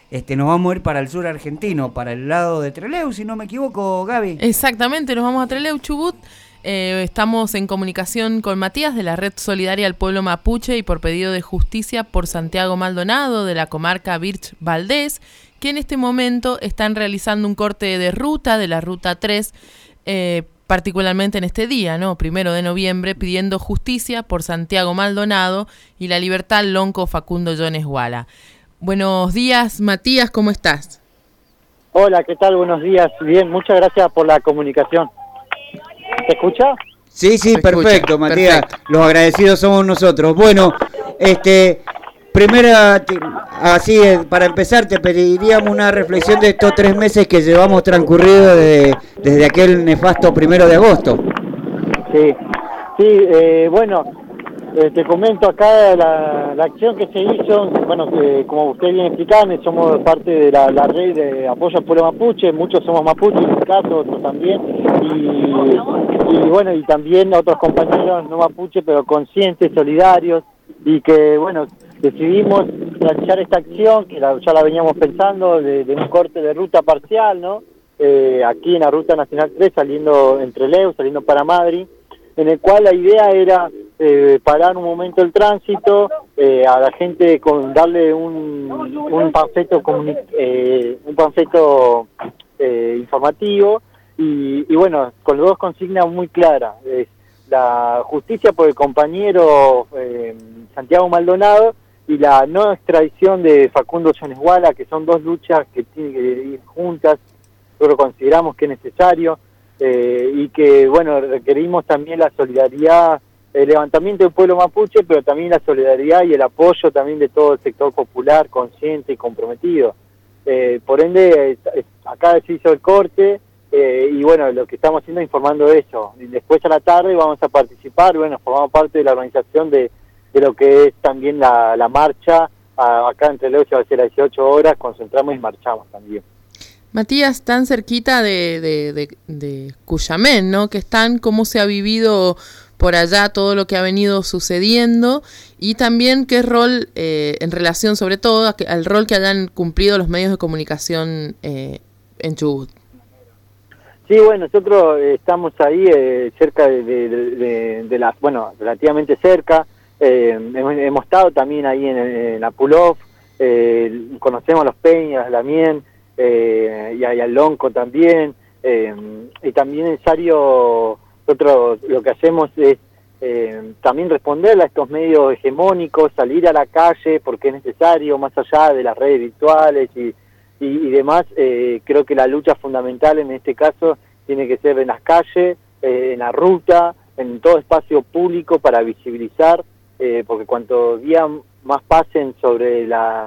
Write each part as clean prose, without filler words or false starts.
nos vamos a ir para el sur argentino, para el lado de Trelew, si no me equivoco, Gaby. Exactamente, nos vamos a Trelew, Chubut. Estamos en comunicación con Matías de la Red Solidaria al Pueblo Mapuche y por pedido de justicia por Santiago Maldonado de la comarca Birch Valdés, que en este momento están realizando un corte de ruta de la ruta 3, particularmente en este día, ¿no? 1 de noviembre, pidiendo justicia por Santiago Maldonado y la libertad al lonco Facundo Jones Guala. Buenos días, Matías, ¿cómo estás? Hola, ¿qué tal? Buenos días. Bien, muchas gracias por la comunicación. ¿Se escucha? Sí, perfecto, Matías. Perfecto. Los agradecidos somos nosotros. Bueno, primera, así para empezar, te pediríamos una reflexión de estos 3 meses que llevamos transcurridos desde aquel nefasto 1 de agosto. Sí, bueno, te comento acá la acción que se hizo. Bueno, como usted bien explicaba, somos parte de la red de apoyo al pueblo mapuche. Muchos somos mapuches, en mi caso, otros también. Y bueno, y también otros compañeros no mapuche, pero conscientes, solidarios, y que, bueno, decidimos realizar esta acción, que ya la veníamos pensando, de un corte de ruta parcial, ¿no? Aquí en la Ruta Nacional 3, saliendo en Trelew, saliendo para Madrid, en el cual la idea era parar un momento el tránsito, a la gente darle un panfleto informativo, y bueno, con 2 consignas muy claras: la justicia por el compañero Santiago Maldonado y la no extradición de Facundo Jones Guala, que son 2 luchas que tienen que ir juntas. Nosotros consideramos que es necesario, y que, bueno, requerimos también la solidaridad, el levantamiento del pueblo mapuche, pero también la solidaridad y el apoyo también de todo el sector popular consciente y comprometido. Por ende, acá se hizo el corte, y bueno, lo que estamos haciendo es informando eso. Y después a la tarde vamos a participar, bueno, formamos parte de la organización de lo que es también la marcha. Acá entre Trelew va a ser a 18 horas, concentramos y marchamos también. Matías, tan cerquita de Cuyamén, ¿no? Que están, cómo se ha vivido por allá todo lo que ha venido sucediendo, y también qué rol, en relación sobre todo al rol que hayan cumplido los medios de comunicación en Chubut. Sí, bueno, nosotros estamos ahí cerca de las, bueno, relativamente cerca. Hemos estado también ahí en la Pulov, conocemos a los Peñas, la Mien, y al Lonco también, y también en Sario. Nosotros lo que hacemos es también responderle a estos medios hegemónicos, salir a la calle porque es necesario, más allá de las redes virtuales y demás. Creo que la lucha fundamental en este caso tiene que ser en las calles, en la ruta, en todo espacio público, para visibilizar, porque cuanto día más pasen sobre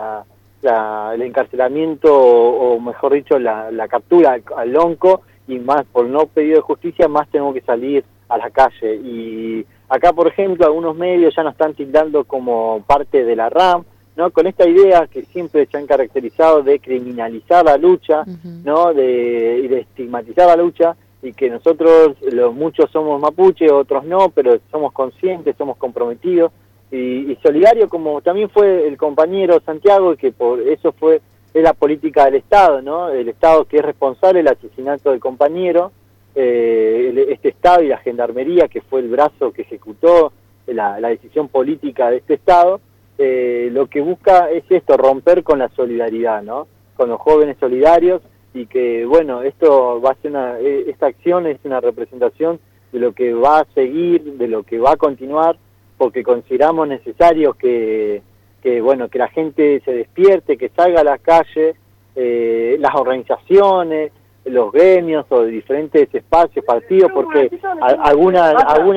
el encarcelamiento, o mejor dicho, la captura al lonco, y más por no pedido de justicia, más tenemos que salir a la calle. Y acá, por ejemplo, algunos medios ya nos están tildando como parte de la RAM, ¿no? Con esta idea que siempre se han caracterizado de criminalizar la lucha, ¿no? Y de estigmatizar la lucha, y que nosotros, muchos somos mapuche, otros no, pero somos conscientes, somos comprometidos y solidarios, como también fue el compañero Santiago, que por eso es la política del Estado, ¿no? El Estado que es responsable del asesinato del compañero, este Estado y la Gendarmería, que fue el brazo que ejecutó la decisión política de este Estado. Lo que busca es esto, romper con la solidaridad, ¿no? Con los jóvenes solidarios, y que, bueno, esto va a ser esta acción es una representación de lo que va a seguir, de lo que va a continuar, porque consideramos necesario que bueno, que la gente se despierte, que salga a la calle, las organizaciones, los gremios o de diferentes espacios, partidos, porque algunas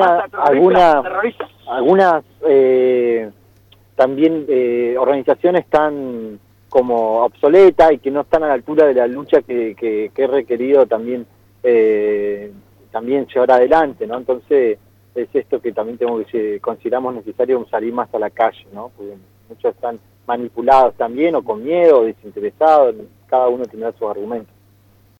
también organizaciones están como obsoletas y que no están a la altura de la lucha que es requerido también llevar adelante, ¿no? Entonces es esto que también consideramos necesario, salir más a la calle, ¿no? Porque muchos están manipulados también, o con miedo, o desinteresados. Cada uno tendrá sus argumentos.